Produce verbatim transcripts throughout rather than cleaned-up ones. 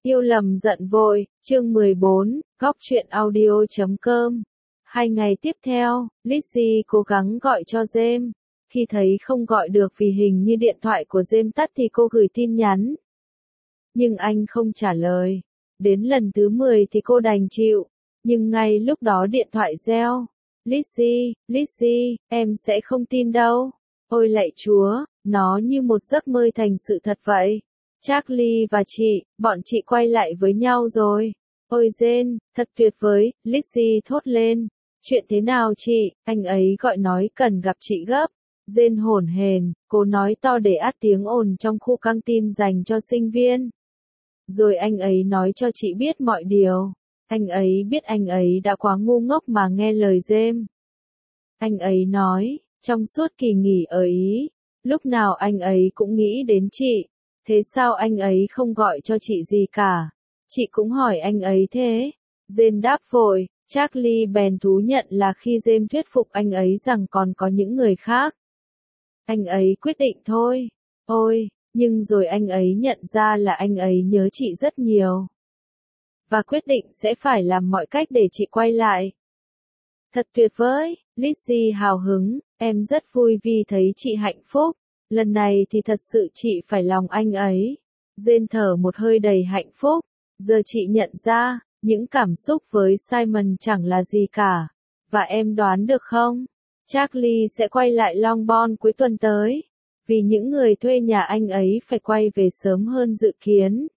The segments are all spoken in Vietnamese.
Yêu lầm giận vội, chương mười bốn, góc truyện audio chấm com. Hai ngày tiếp theo, Lizzy cố gắng gọi cho James. Khi thấy không gọi được vì hình như điện thoại của James tắt thì cô gửi tin nhắn. Nhưng anh không trả lời. Đến lần thứ mười thì cô đành chịu. Nhưng ngay lúc đó điện thoại reo. Lizzy, Lizzy, em sẽ không tin đâu. Ôi lạy Chúa, nó như một giấc mơ thành sự thật vậy. Charlie và chị, bọn chị quay lại với nhau rồi. Ôi Jane, thật tuyệt vời, Lizzy thốt lên. Chuyện thế nào chị, anh ấy gọi nói cần gặp chị gấp. Jane hổn hển, cô nói to để át tiếng ồn trong khu căng tin dành cho sinh viên. Rồi anh ấy nói cho chị biết mọi điều. Anh ấy biết anh ấy đã quá ngu ngốc mà nghe lời James. Anh ấy nói, trong suốt kỳ nghỉ ở Ý, lúc nào anh ấy cũng nghĩ đến chị. Thế sao anh ấy không gọi cho chị gì cả? Chị cũng hỏi anh ấy thế. Jane đáp vội, Charlie bèn thú nhận là khi James thuyết phục anh ấy rằng còn có những người khác. Anh ấy quyết định thôi. Ôi, nhưng rồi anh ấy nhận ra là anh ấy nhớ chị rất nhiều. Và quyết định sẽ phải làm mọi cách để chị quay lại. Thật tuyệt vời, Lizzy hào hứng, em rất vui vì thấy chị hạnh phúc. Lần này thì thật sự chị phải lòng anh ấy. Jane thở một hơi đầy hạnh phúc. Giờ chị nhận ra, những cảm xúc với Simon chẳng là gì cả. Và em đoán được không? Charlie sẽ quay lại Longbourn cuối tuần tới. Vì những người thuê nhà anh ấy phải quay về sớm hơn dự kiến.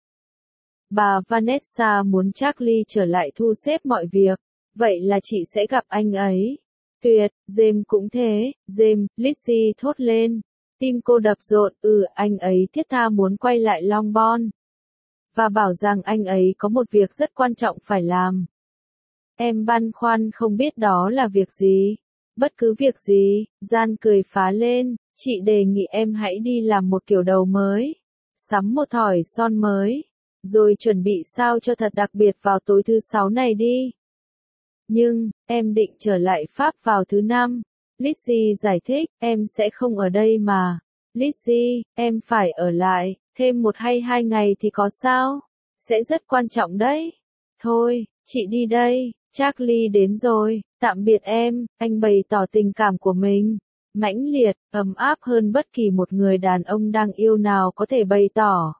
Bà Vanessa muốn Charlie trở lại thu xếp mọi việc. Vậy là chị sẽ gặp anh ấy. Tuyệt, James cũng thế. James, Lizzy thốt lên. Tim cô đập rộn, ừ, anh ấy thiết tha muốn quay lại Longbourn. Và bảo rằng anh ấy có một việc rất quan trọng phải làm. Em băn khoăn không biết đó là việc gì. Bất cứ việc gì, Gian cười phá lên, chị đề nghị em hãy đi làm một kiểu đầu mới. Sắm một thỏi son mới. Rồi chuẩn bị sao cho thật đặc biệt vào tối thứ sáu này đi. Nhưng, em định trở lại Pháp vào thứ năm. Lizzy giải thích, em sẽ không ở đây mà. Lizzy, em phải ở lại, thêm một hay hai ngày thì có sao? Sẽ rất quan trọng đấy. Thôi, chị đi đây, Charlie đến rồi, tạm biệt em, anh bày tỏ tình cảm của mình. Mãnh liệt, ấm áp hơn bất kỳ một người đàn ông đang yêu nào có thể bày tỏ.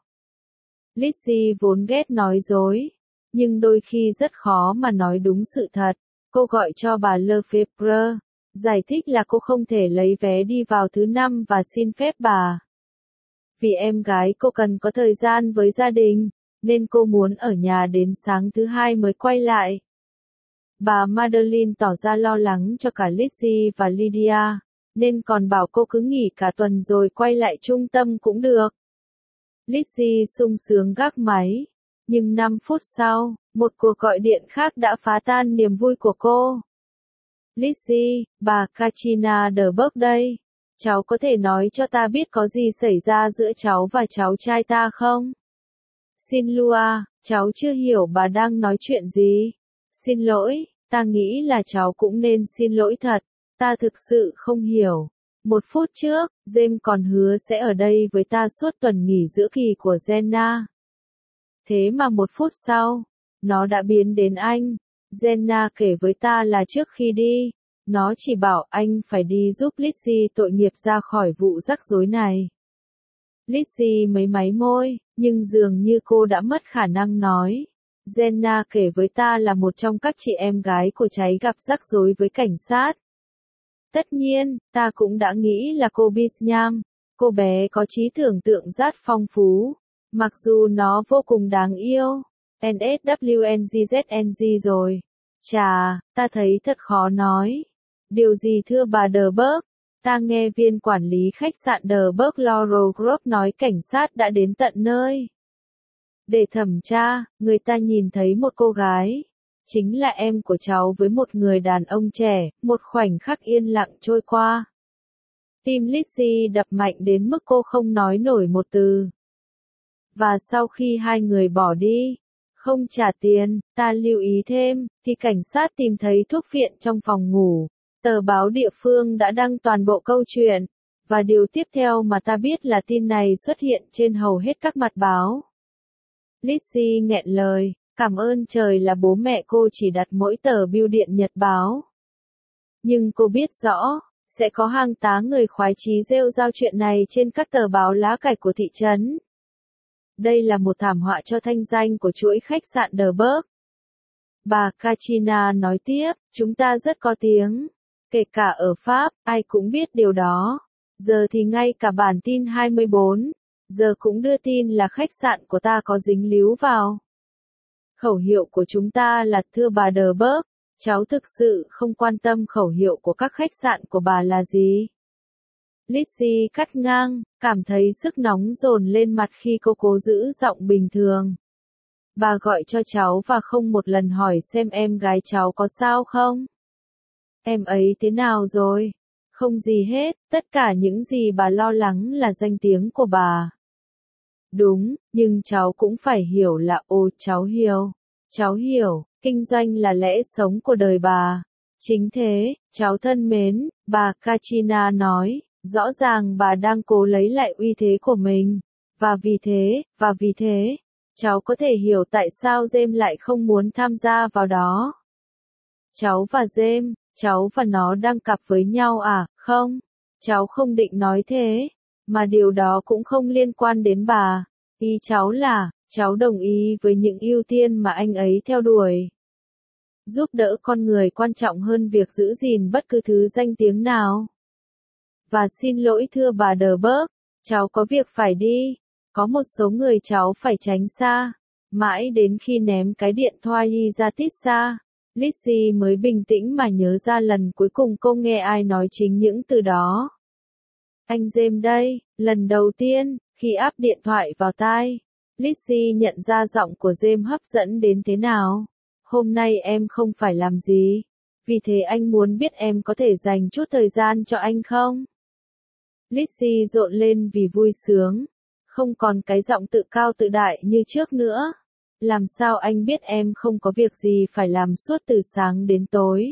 Lizzy vốn ghét nói dối, nhưng đôi khi rất khó mà nói đúng sự thật. Cô gọi cho bà Lefebvre, giải thích là cô không thể lấy vé đi vào thứ năm và xin phép bà. Vì em gái cô cần có thời gian với gia đình, nên cô muốn ở nhà đến sáng thứ hai mới quay lại. Bà Madeline tỏ ra lo lắng cho cả Lizzy và Lydia, nên còn bảo cô cứ nghỉ cả tuần rồi quay lại trung tâm cũng được. Lizzy sung sướng gác máy. Nhưng năm phút sau, một cuộc gọi điện khác đã phá tan niềm vui của cô. Lizzy, bà Katrina Derberg đây. Cháu có thể nói cho ta biết có gì xảy ra giữa cháu và cháu trai ta không? Xin Lua, cháu chưa hiểu bà đang nói chuyện gì. Xin lỗi, ta nghĩ là cháu cũng nên xin lỗi thật. Ta thực sự không hiểu. Một phút trước, James còn hứa sẽ ở đây với ta suốt tuần nghỉ giữa kỳ của Jenna. Thế mà một phút sau, nó đã biến đến anh. Jenna kể với ta là trước khi đi, nó chỉ bảo anh phải đi giúp Lizzy tội nghiệp ra khỏi vụ rắc rối này. Lizzy mấy máy môi, nhưng dường như cô đã mất khả năng nói. Jenna kể với ta là một trong các chị em gái của cháy gặp rắc rối với cảnh sát. Tất nhiên, ta cũng đã nghĩ là cô Bisnyam. Cô bé có trí tưởng tượng rất phong phú. Mặc dù nó vô cùng đáng yêu. en ét vê en giê zét en giê rồi. Chà, ta thấy thật khó nói. Điều gì thưa bà Derberg? Ta nghe viên quản lý khách sạn Derberg Laurel Grove nói cảnh sát đã đến tận nơi. Để thẩm tra, người ta nhìn thấy một cô gái. Chính là em của cháu với một người đàn ông trẻ, một khoảnh khắc yên lặng trôi qua. Tim Lizzy đập mạnh đến mức cô không nói nổi một từ. Và sau khi hai người bỏ đi, không trả tiền, ta lưu ý thêm, thì cảnh sát tìm thấy thuốc phiện trong phòng ngủ. Tờ báo địa phương đã đăng toàn bộ câu chuyện. Và điều tiếp theo mà ta biết là tin này xuất hiện trên hầu hết các mặt báo. Lizzie nghẹn lời, cảm ơn trời là bố mẹ cô chỉ đặt mỗi tờ bưu điện nhật báo. Nhưng cô biết rõ, sẽ có hàng tá người khoái chí rêu rao chuyện này trên các tờ báo lá cải của thị trấn. Đây là một thảm họa cho thanh danh của chuỗi khách sạn The Berg. Bà Katrina nói tiếp, chúng ta rất có tiếng. Kể cả ở Pháp, ai cũng biết điều đó. Giờ thì ngay cả bản tin hai mươi bốn giờ cũng đưa tin là khách sạn của ta có dính líu vào. Khẩu hiệu của chúng ta là thưa bà The Berg, cháu thực sự không quan tâm khẩu hiệu của các khách sạn của bà là gì. Lizzie cắt ngang, cảm thấy sức nóng dồn lên mặt khi cô cố giữ giọng bình thường. Bà gọi cho cháu và không một lần hỏi xem em gái cháu có sao không. Em ấy thế nào rồi? Không gì hết, tất cả những gì bà lo lắng là danh tiếng của bà. Đúng, nhưng cháu cũng phải hiểu là ồ cháu hiểu. Cháu hiểu, kinh doanh là lẽ sống của đời bà. Chính thế, cháu thân mến, bà Katrina nói, rõ ràng bà đang cố lấy lại uy thế của mình. Và vì thế, và vì thế, cháu có thể hiểu tại sao James lại không muốn tham gia vào đó. Cháu và James, cháu và nó đang cặp với nhau à, không? Cháu không định nói thế, mà điều đó cũng không liên quan đến bà. Ý cháu là, cháu đồng ý với những ưu tiên mà anh ấy theo đuổi. Giúp đỡ con người quan trọng hơn việc giữ gìn bất cứ thứ danh tiếng nào. Và xin lỗi thưa bà The Berg, cháu có việc phải đi. Có một số người cháu phải tránh xa. Mãi đến khi ném cái điện thoại ra tít xa, Lizzie mới bình tĩnh mà nhớ ra lần cuối cùng cô nghe ai nói chính những từ đó. Anh James đây, lần đầu tiên, khi áp điện thoại vào tai, Lizzie nhận ra giọng của James hấp dẫn đến thế nào. Hôm nay em không phải làm gì, vì thế anh muốn biết em có thể dành chút thời gian cho anh không? Lizzie rộn lên vì vui sướng, không còn cái giọng tự cao tự đại như trước nữa. Làm sao anh biết em không có việc gì phải làm suốt từ sáng đến tối?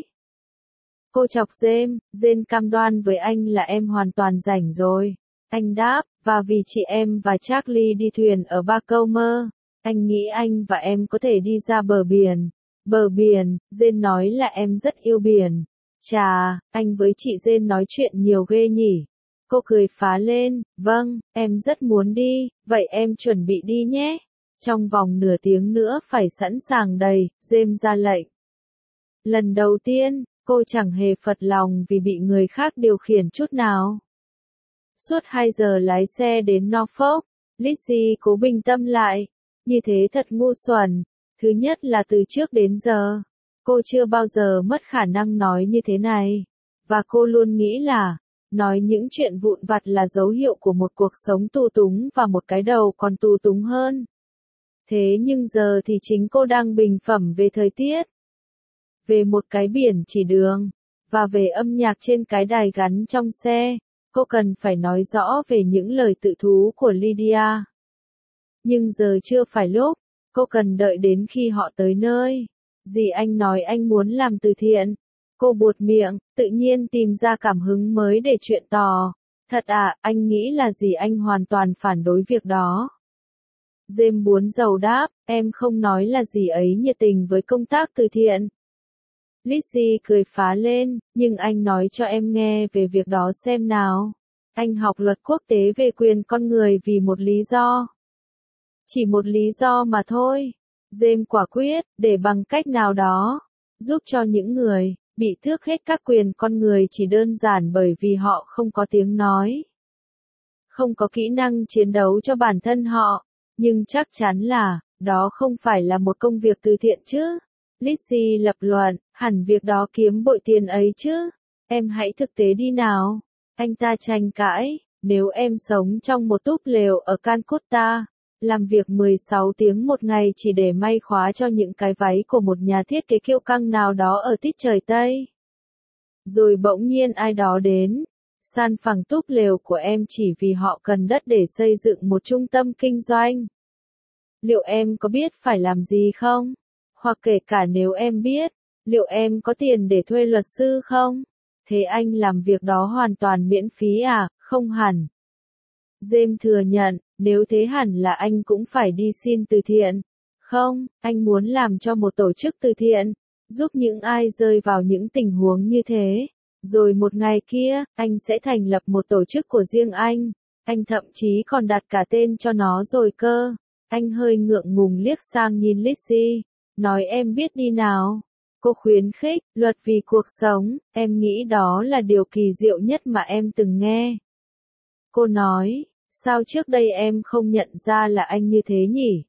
Cô chọc James, James cam đoan với anh là em hoàn toàn rảnh rồi. Anh đáp, và vì chị em và Charlie đi thuyền ở Ba Câu Mơ, anh nghĩ anh và em có thể đi ra bờ biển. Bờ biển, James nói là em rất yêu biển. Chà, anh với chị James nói chuyện nhiều ghê nhỉ. Cô cười phá lên, vâng, em rất muốn đi, vậy em chuẩn bị đi nhé. Trong vòng nửa tiếng nữa phải sẵn sàng đầy, James ra lệnh. Lần đầu tiên, cô chẳng hề phật lòng vì bị người khác điều khiển chút nào. Suốt hai giờ lái xe đến Norfolk, Lizzie cố bình tâm lại. Như thế thật ngu xuẩn. Thứ nhất là từ trước đến giờ, cô chưa bao giờ mất khả năng nói như thế này. Và cô luôn nghĩ là, nói những chuyện vụn vặt là dấu hiệu của một cuộc sống tù túng và một cái đầu còn tù túng hơn. Thế nhưng giờ thì chính cô đang bình phẩm về thời tiết, về một cái biển chỉ đường, và về âm nhạc trên cái đài gắn trong xe. Cô cần phải nói rõ về những lời tự thú của Lydia. Nhưng giờ chưa phải lúc, cô cần đợi đến khi họ tới nơi. Dì anh nói anh muốn làm từ thiện. Cô buột miệng, tự nhiên tìm ra cảm hứng mới để chuyện tò. Thật à, anh nghĩ là dì anh hoàn toàn phản đối việc đó. James buồn rầu đáp, em không nói là dì ấy nhiệt tình với công tác từ thiện. Lizzie cười phá lên, nhưng anh nói cho em nghe về việc đó xem nào. Anh học luật quốc tế về quyền con người vì một lý do. Chỉ một lý do mà thôi. James quả quyết, để bằng cách nào đó, giúp cho những người bị tước hết các quyền con người chỉ đơn giản bởi vì họ không có tiếng nói. Không có kỹ năng chiến đấu cho bản thân họ. Nhưng chắc chắn là, đó không phải là một công việc từ thiện chứ. Lizzie lập luận, hẳn việc đó kiếm bội tiền ấy chứ. Em hãy thực tế đi nào. Anh ta tranh cãi, nếu em sống trong một túp lều ở Calcutta, làm việc mười sáu tiếng một ngày chỉ để may khóa cho những cái váy của một nhà thiết kế kiêu căng nào đó ở tít trời Tây. Rồi bỗng nhiên ai đó đến, san phẳng túp lều của em chỉ vì họ cần đất để xây dựng một trung tâm kinh doanh. Liệu em có biết phải làm gì không? Hoặc kể cả nếu em biết, liệu em có tiền để thuê luật sư không? Thế anh làm việc đó hoàn toàn miễn phí à? Không hẳn. James thừa nhận, nếu thế hẳn là anh cũng phải đi xin từ thiện. Không, anh muốn làm cho một tổ chức từ thiện, giúp những ai rơi vào những tình huống như thế. Rồi một ngày kia, anh sẽ thành lập một tổ chức của riêng anh. Anh thậm chí còn đặt cả tên cho nó rồi cơ. Anh hơi ngượng ngùng liếc sang nhìn Lizzie, nói em biết đi nào. Cô khuyến khích, luật vì cuộc sống, em nghĩ đó là điều kỳ diệu nhất mà em từng nghe. Cô nói, sao trước đây em không nhận ra là anh như thế nhỉ?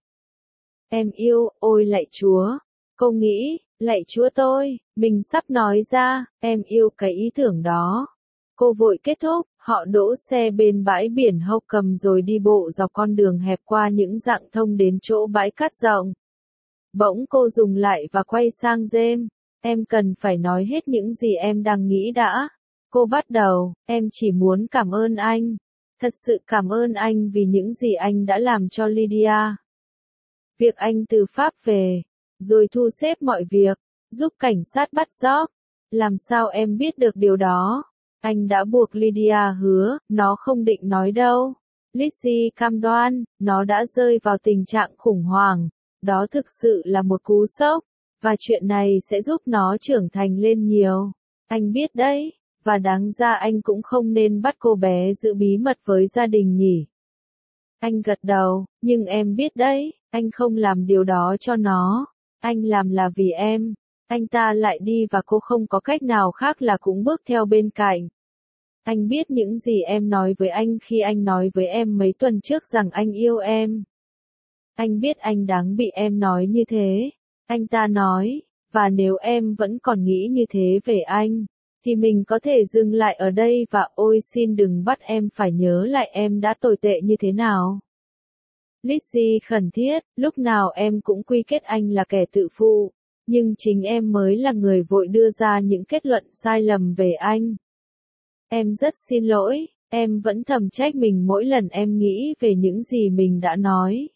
Em yêu, ôi lạy Chúa. Cô nghĩ, lạy Chúa tôi, mình sắp nói ra, em yêu cái ý tưởng đó. Cô vội kết thúc, họ đỗ xe bên bãi biển Hockham rồi đi bộ dọc con đường hẹp qua những rặng thông đến chỗ bãi cát rộng. Bỗng cô dừng lại và quay sang James. Em cần phải nói hết những gì em đang nghĩ đã. Cô bắt đầu, em chỉ muốn cảm ơn anh. Thật sự cảm ơn anh vì những gì anh đã làm cho Lydia. Việc anh từ Pháp về, rồi thu xếp mọi việc, giúp cảnh sát bắt George. Làm sao em biết được điều đó? Anh đã buộc Lydia hứa, nó không định nói đâu. Lizzie cam đoan, nó đã rơi vào tình trạng khủng hoảng. Đó thực sự là một cú sốc, và chuyện này sẽ giúp nó trưởng thành lên nhiều. Anh biết đấy, và đáng ra anh cũng không nên bắt cô bé giữ bí mật với gia đình nhỉ. Anh gật đầu, nhưng em biết đấy, anh không làm điều đó cho nó. Anh làm là vì em. Anh ta lại đi và cô không có cách nào khác là cũng bước theo bên cạnh. Anh biết những gì em nói với anh khi anh nói với em mấy tuần trước rằng anh yêu em. Anh biết anh đáng bị em nói như thế. Anh ta nói, và nếu em vẫn còn nghĩ như thế về anh, thì mình có thể dừng lại ở đây và ôi xin đừng bắt em phải nhớ lại em đã tồi tệ như thế nào. Lizzie khẩn thiết, lúc nào em cũng quy kết anh là kẻ tự phụ, nhưng chính em mới là người vội đưa ra những kết luận sai lầm về anh. Em rất xin lỗi, em vẫn thầm trách mình mỗi lần em nghĩ về những gì mình đã nói.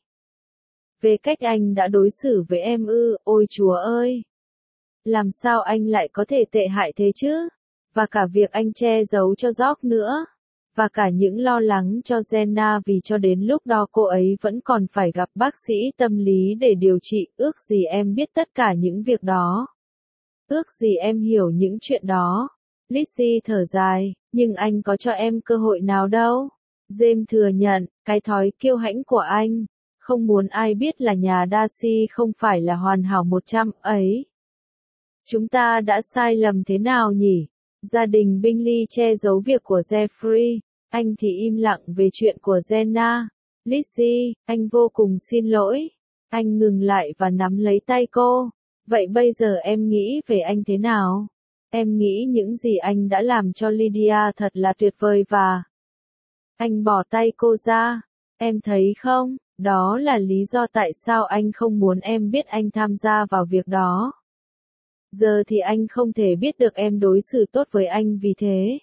Về cách anh đã đối xử với em ư, ôi Chúa ơi! Làm sao anh lại có thể tệ hại thế chứ? Và cả việc anh che giấu cho George nữa. Và cả những lo lắng cho Jenna vì cho đến lúc đó cô ấy vẫn còn phải gặp bác sĩ tâm lý để điều trị. Ước gì em biết tất cả những việc đó. Ước gì em hiểu những chuyện đó. Lizzie thở dài, nhưng anh có cho em cơ hội nào đâu. James thừa nhận, cái thói kiêu hãnh của anh. Không muốn ai biết là nhà Darcy không phải là hoàn hảo một trăm ấy. Chúng ta đã sai lầm thế nào nhỉ? Gia đình Bingley che giấu việc của Geoffrey, anh thì im lặng về chuyện của Jenna. Lizzie, anh vô cùng xin lỗi. Anh ngừng lại và nắm lấy tay cô. Vậy bây giờ em nghĩ về anh thế nào? Em nghĩ những gì anh đã làm cho Lydia thật là tuyệt vời và... Anh bỏ tay cô ra. Em thấy không, đó là lý do tại sao anh không muốn em biết anh tham gia vào việc đó. Giờ thì anh không thể biết được em đối xử tốt với anh vì thế.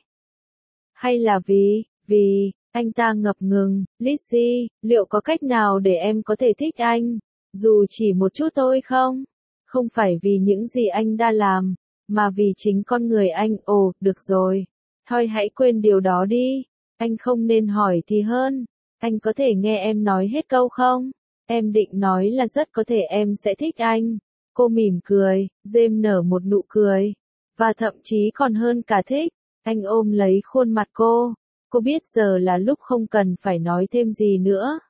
Hay là vì, vì, anh ta ngập ngừng, Lizzie, liệu có cách nào để em có thể thích anh, dù chỉ một chút thôi không? Không phải vì những gì anh đã làm, mà vì chính con người anh. Ồ, được rồi. Thôi hãy quên điều đó đi. Anh không nên hỏi thì hơn. Anh có thể nghe em nói hết câu không? Em định nói là rất có thể em sẽ thích anh. Cô mỉm cười, James nở một nụ cười. Và thậm chí còn hơn cả thích. Anh ôm lấy khuôn mặt cô. Cô biết giờ là lúc không cần phải nói thêm gì nữa.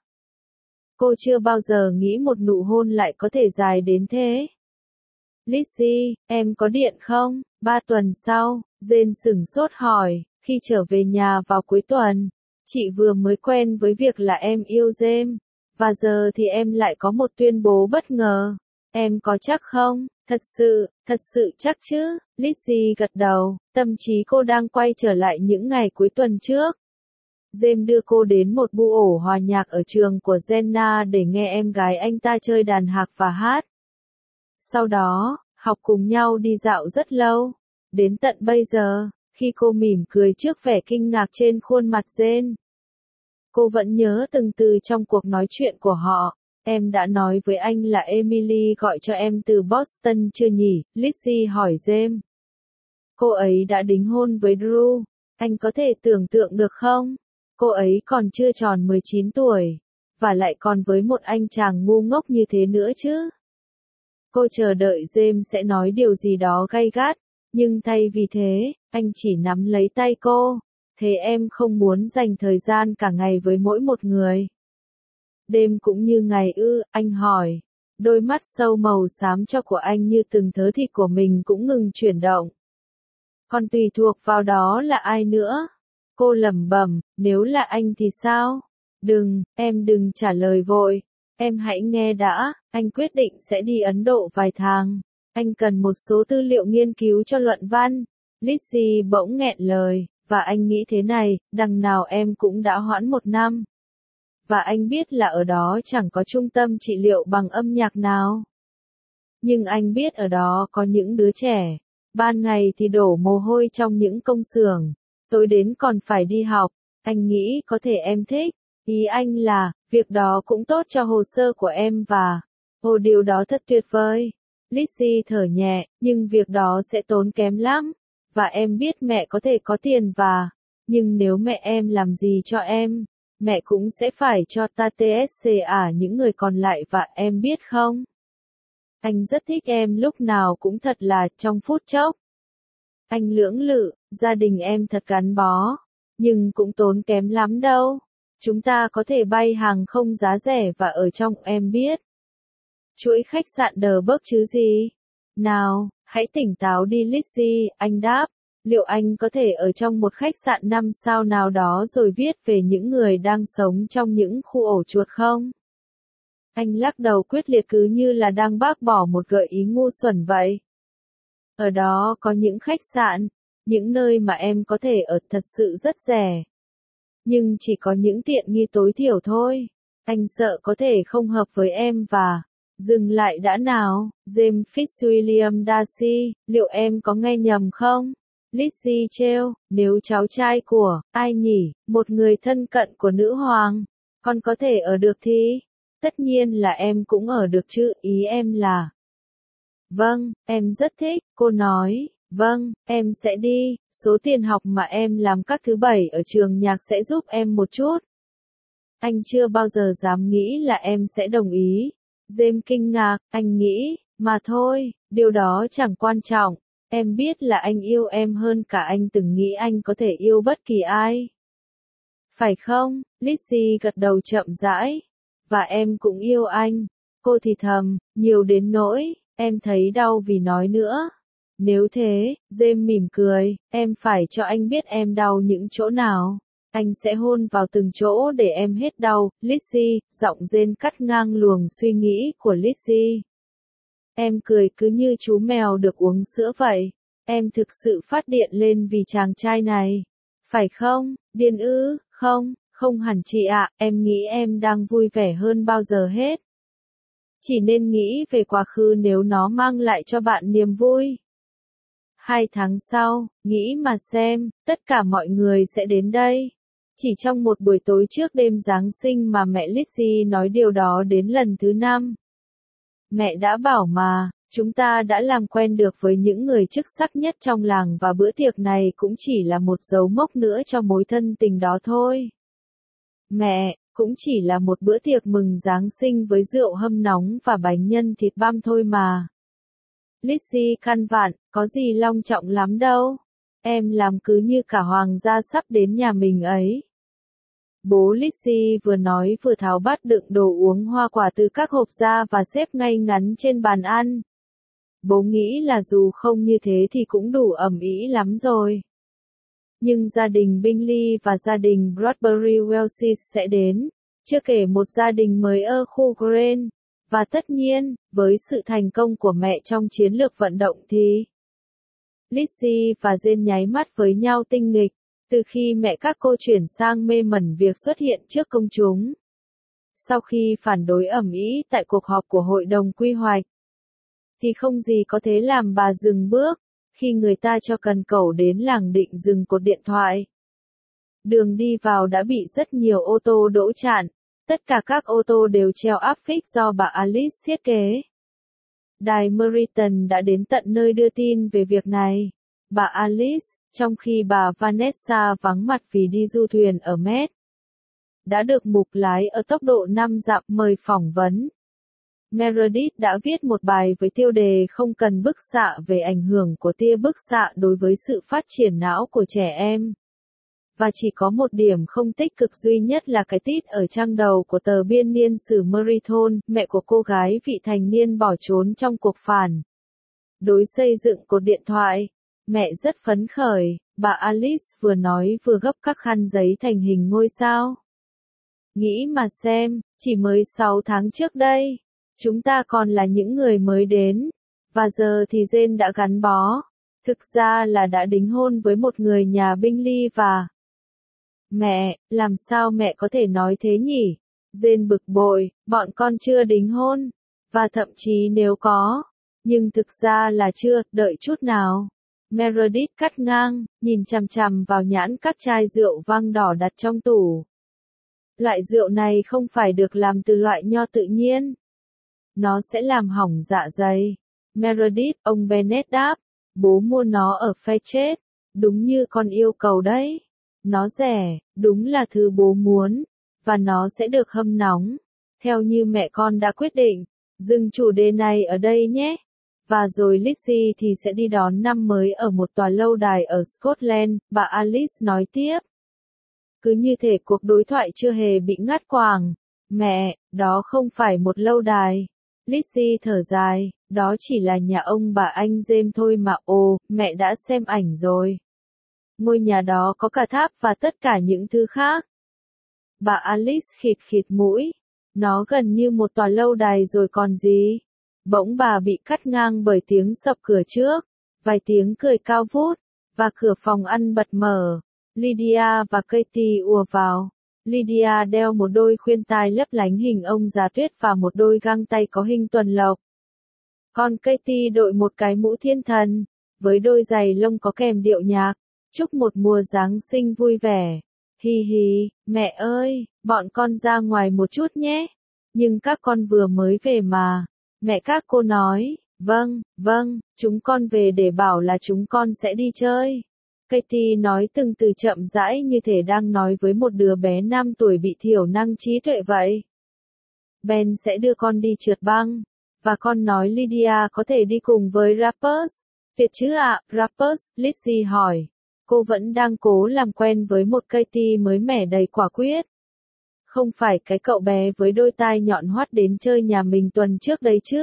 Cô chưa bao giờ nghĩ một nụ hôn lại có thể dài đến thế. Lizzie, em có điện không? Ba tuần sau, Jane sửng sốt hỏi, khi trở về nhà vào cuối tuần. Chị vừa mới quen với việc là em yêu James. Và giờ thì em lại có một tuyên bố bất ngờ. Em có chắc không? Thật sự, thật sự chắc chứ? Lizzie gật đầu, tâm trí cô đang quay trở lại những ngày cuối tuần trước. James đưa cô đến một bu ổ hòa nhạc ở trường của Jenna để nghe em gái anh ta chơi đàn hạc và hát. Sau đó, học cùng nhau đi dạo rất lâu. Đến tận bây giờ, khi cô mỉm cười trước vẻ kinh ngạc trên khuôn mặt Jane. Cô vẫn nhớ từng từ trong cuộc nói chuyện của họ. Em đã nói với anh là Emily gọi cho em từ Boston chưa nhỉ? Lizzie hỏi James. Cô ấy đã đính hôn với Drew. Anh có thể tưởng tượng được không? Cô ấy còn chưa tròn mười chín tuổi, và lại còn với một anh chàng ngu ngốc như thế nữa chứ. Cô chờ đợi James sẽ nói điều gì đó gay gắt, nhưng thay vì thế, anh chỉ nắm lấy tay cô. Thế em không muốn dành thời gian cả ngày với mỗi một người? Đêm cũng như ngày ư, anh hỏi. Đôi mắt sâu màu xám cho của anh như từng thớ thịt của mình cũng ngừng chuyển động. Còn tùy thuộc vào đó là ai nữa? Cô lẩm bẩm, nếu là anh thì sao? Đừng, em đừng trả lời vội. Em hãy nghe đã, anh quyết định sẽ đi Ấn Độ vài tháng. Anh cần một số tư liệu nghiên cứu cho luận văn. Lizzie bỗng nghẹn lời, và anh nghĩ thế này, đằng nào em cũng đã hoãn một năm. Và anh biết là ở đó chẳng có trung tâm trị liệu bằng âm nhạc nào. Nhưng anh biết ở đó có những đứa trẻ. Ban ngày thì đổ mồ hôi trong những công xưởng. Tối đến còn phải đi học. Anh nghĩ có thể em thích. Ý anh là, việc đó cũng tốt cho hồ sơ của em và... Ồ, điều đó thật tuyệt vời. Lizzie thở nhẹ, nhưng việc đó sẽ tốn kém lắm. Và em biết mẹ có thể có tiền và... Nhưng nếu mẹ em làm gì cho em, mẹ cũng sẽ phải cho ta tê ét xê à những người còn lại và em biết không? Anh rất thích em lúc nào cũng thật là trong phút chốc. Anh lưỡng lự, gia đình em thật gắn bó, nhưng cũng tốn kém lắm đâu. Chúng ta có thể bay hàng không giá rẻ và ở trong em biết. Chuỗi khách sạn đờ bớt chứ gì? Nào, hãy tỉnh táo đi Lizzie, anh đáp. Liệu anh có thể ở trong một khách sạn năm sao nào đó rồi viết về những người đang sống trong những khu ổ chuột không? Anh lắc đầu quyết liệt cứ như là đang bác bỏ một gợi ý ngu xuẩn vậy. Ở đó có những khách sạn, những nơi mà em có thể ở thật sự rất rẻ. Nhưng chỉ có những tiện nghi tối thiểu thôi. Anh sợ có thể không hợp với em và... Dừng lại đã nào, James Fitzwilliam Darcy, liệu em có nghe nhầm không? Lizzie trêu, nếu cháu trai của, ai nhỉ, một người thân cận của nữ hoàng, con có thể ở được thì? Tất nhiên là em cũng ở được chứ, ý em là... Vâng, em rất thích, cô nói, vâng, em sẽ đi, số tiền học mà em làm các thứ bảy ở trường nhạc sẽ giúp em một chút. Anh chưa bao giờ dám nghĩ là em sẽ đồng ý. James kinh ngạc, anh nghĩ, mà thôi, điều đó chẳng quan trọng. Em biết là anh yêu em hơn cả anh từng nghĩ anh có thể yêu bất kỳ ai. Phải không? Lizzie gật đầu chậm rãi. Và em cũng yêu anh. Cô thì thầm, nhiều đến nỗi, em thấy đau vì nói nữa. Nếu thế, James mỉm cười, em phải cho anh biết em đau những chỗ nào. Anh sẽ hôn vào từng chỗ để em hết đau. Lizzie, giọng rên cắt ngang luồng suy nghĩ của Lizzie. Em cười cứ như chú mèo được uống sữa vậy. Em thực sự phát điện lên vì chàng trai này. Phải không, điên ư, không, không hẳn chị ạ, em nghĩ em đang vui vẻ hơn bao giờ hết. Chỉ nên nghĩ về quá khứ nếu nó mang lại cho bạn niềm vui. Hai tháng sau, nghĩ mà xem, tất cả mọi người sẽ đến đây. Chỉ trong một buổi tối trước đêm Giáng sinh mà mẹ Lizzie nói điều đó đến lần thứ năm. Mẹ đã bảo mà, chúng ta đã làm quen được với những người chức sắc nhất trong làng và bữa tiệc này cũng chỉ là một dấu mốc nữa cho mối thân tình đó thôi. Mẹ, cũng chỉ là một bữa tiệc mừng Giáng sinh với rượu hâm nóng và bánh nhân thịt băm thôi mà. Lizzie khăn vạn, có gì long trọng lắm đâu. Em làm cứ như cả hoàng gia sắp đến nhà mình ấy. Bố Lizzie vừa nói vừa tháo bát đựng đồ uống hoa quả từ các hộp ra và xếp ngay ngắn trên bàn ăn. Bố nghĩ là dù không như thế thì cũng đủ ầm ĩ lắm rồi. Nhưng gia đình Bingley và gia đình Bradbury Wells sẽ đến, chưa kể một gia đình mới ở khu Green. Và tất nhiên, với sự thành công của mẹ trong chiến lược vận động thì... Lizzie và Jane nháy mắt với nhau tinh nghịch. Từ khi mẹ các cô chuyển sang mê mẩn việc xuất hiện trước công chúng. Sau khi phản đối ầm ĩ tại cuộc họp của hội đồng quy hoạch, thì không gì có thể làm bà dừng bước, khi người ta cho cần cẩu đến làng định dừng cột điện thoại. Đường đi vào đã bị rất nhiều ô tô đỗ chặn, tất cả các ô tô đều treo áp phích do bà Alice thiết kế. Đài Meriton đã đến tận nơi đưa tin về việc này. Bà Alice, trong khi bà Vanessa vắng mặt vì đi du thuyền ở Met, đã được mục lái ở tốc độ năm dặm mời phỏng vấn. Meredith đã viết một bài với tiêu đề không cần bức xạ về ảnh hưởng của tia bức xạ đối với sự phát triển não của trẻ em. Và chỉ có một điểm không tích cực duy nhất là cái tít ở trang đầu của tờ biên niên sử Meriton, mẹ của cô gái vị thành niên bỏ trốn trong cuộc phản đối xây dựng cột điện thoại. Mẹ rất phấn khởi, bà Alice vừa nói vừa gấp các khăn giấy thành hình ngôi sao. Nghĩ mà xem, chỉ mới sáu tháng trước đây, chúng ta còn là những người mới đến, và giờ thì Jane đã gắn bó, thực ra là đã đính hôn với một người nhà binh ly và... Mẹ, làm sao mẹ có thể nói thế nhỉ? Jane bực bội, bọn con chưa đính hôn, và thậm chí nếu có, nhưng thực ra là chưa, đợi chút nào. Meredith cắt ngang, nhìn chằm chằm vào nhãn các chai rượu vang đỏ đặt trong tủ. Loại rượu này không phải được làm từ loại nho tự nhiên. Nó sẽ làm hỏng dạ dày. Meredith, ông Bennett đáp, bố mua nó ở Fairtrade, đúng như con yêu cầu đấy. Nó rẻ, đúng là thứ bố muốn, và nó sẽ được hâm nóng. Theo như mẹ con đã quyết định, dừng chủ đề này ở đây nhé. Và rồi Lizzie thì sẽ đi đón năm mới ở một tòa lâu đài ở Scotland, bà Alice nói tiếp. Cứ như thể cuộc đối thoại chưa hề bị ngắt quãng. Mẹ, đó không phải một lâu đài. Lizzie thở dài, đó chỉ là nhà ông bà anh James thôi mà. Ồ, mẹ đã xem ảnh rồi. Ngôi nhà đó có cả tháp và tất cả những thứ khác. Bà Alice khịt khịt mũi. Nó gần như một tòa lâu đài rồi còn gì. Bỗng bà bị cắt ngang bởi tiếng sập cửa trước, vài tiếng cười cao vút, và cửa phòng ăn bật mở. Lydia và Katie ùa vào. Lydia đeo một đôi khuyên tai lấp lánh hình ông già tuyết và một đôi găng tay có hình tuần lộc. Còn Katie đội một cái mũ thiên thần, với đôi giày lông có kèm điệu nhạc. Chúc một mùa Giáng sinh vui vẻ. Hi hi, mẹ ơi, bọn con ra ngoài một chút nhé. Nhưng các con vừa mới về mà. Mẹ các cô nói, vâng, vâng, chúng con về để bảo là chúng con sẽ đi chơi. Katie nói từng từ chậm rãi như thể đang nói với một đứa bé năm tuổi bị thiểu năng trí tuệ vậy. Ben sẽ đưa con đi trượt băng. Và con nói Lydia có thể đi cùng với Rappers. Tuyệt chứ ạ, Rappers, Lizzie hỏi. Cô vẫn đang cố làm quen với một Katie mới mẻ đầy quả quyết. Không phải cái cậu bé với đôi tai nhọn hoắt đến chơi nhà mình tuần trước đấy chứ.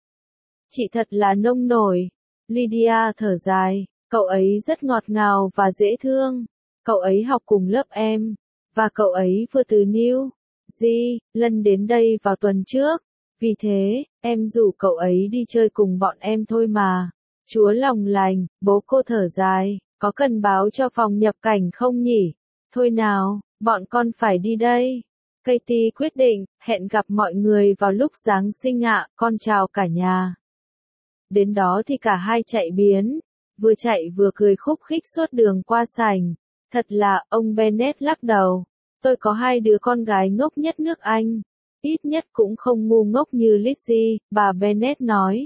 Chị thật là nông nổi. Lydia thở dài, cậu ấy rất ngọt ngào và dễ thương. Cậu ấy học cùng lớp em, và cậu ấy vừa từ New Zealand đến đây vào tuần trước. Vì thế, em rủ cậu ấy đi chơi cùng bọn em thôi mà. Chúa lòng lành, bố cô thở dài, có cần báo cho phòng nhập cảnh không nhỉ? Thôi nào, bọn con phải đi đây. Katie quyết định, hẹn gặp mọi người vào lúc Giáng sinh ạ, con chào cả nhà. Đến đó thì cả hai chạy biến, vừa chạy vừa cười khúc khích suốt đường qua sảnh. Thật là, ông Bennett lắc đầu. Tôi có hai đứa con gái ngốc nhất nước Anh. Ít nhất cũng không ngu ngốc như Lizzie, bà Bennett nói.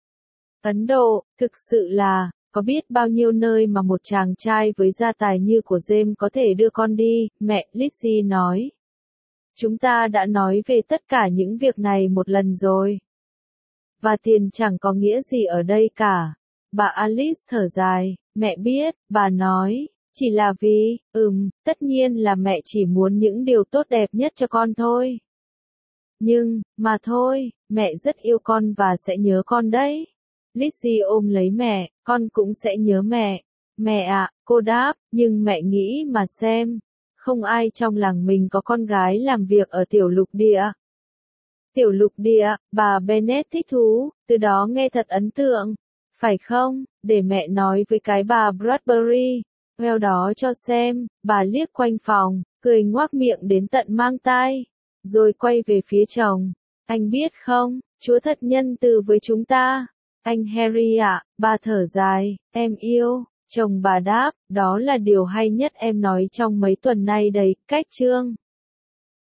Ấn Độ, thực sự là, có biết bao nhiêu nơi mà một chàng trai với gia tài như của James có thể đưa con đi, mẹ, Lizzie nói. Chúng ta đã nói về tất cả những việc này một lần rồi. Và tiền chẳng có nghĩa gì ở đây cả. Bà Alice thở dài, mẹ biết, bà nói, chỉ là vì, ừm, tất nhiên là mẹ chỉ muốn những điều tốt đẹp nhất cho con thôi. Nhưng, mà thôi, mẹ rất yêu con và sẽ nhớ con đấy. Lizzie ôm lấy mẹ, con cũng sẽ nhớ mẹ. Mẹ ạ, cô đáp, nhưng mẹ nghĩ mà xem. Không ai trong làng mình có con gái làm việc ở tiểu lục địa. Tiểu lục địa, bà Bennett thích thú, từ đó nghe thật ấn tượng. Phải không, để mẹ nói với cái bà Bradbury. Theo đó cho xem, bà liếc quanh phòng, cười ngoác miệng đến tận mang tai. Rồi quay về phía chồng. Anh biết không, Chúa thật nhân từ với chúng ta. Anh Harry ạ, bà thở dài, em yêu. Chồng bà đáp, đó là điều hay nhất em nói trong mấy tuần nay đấy, cách chương.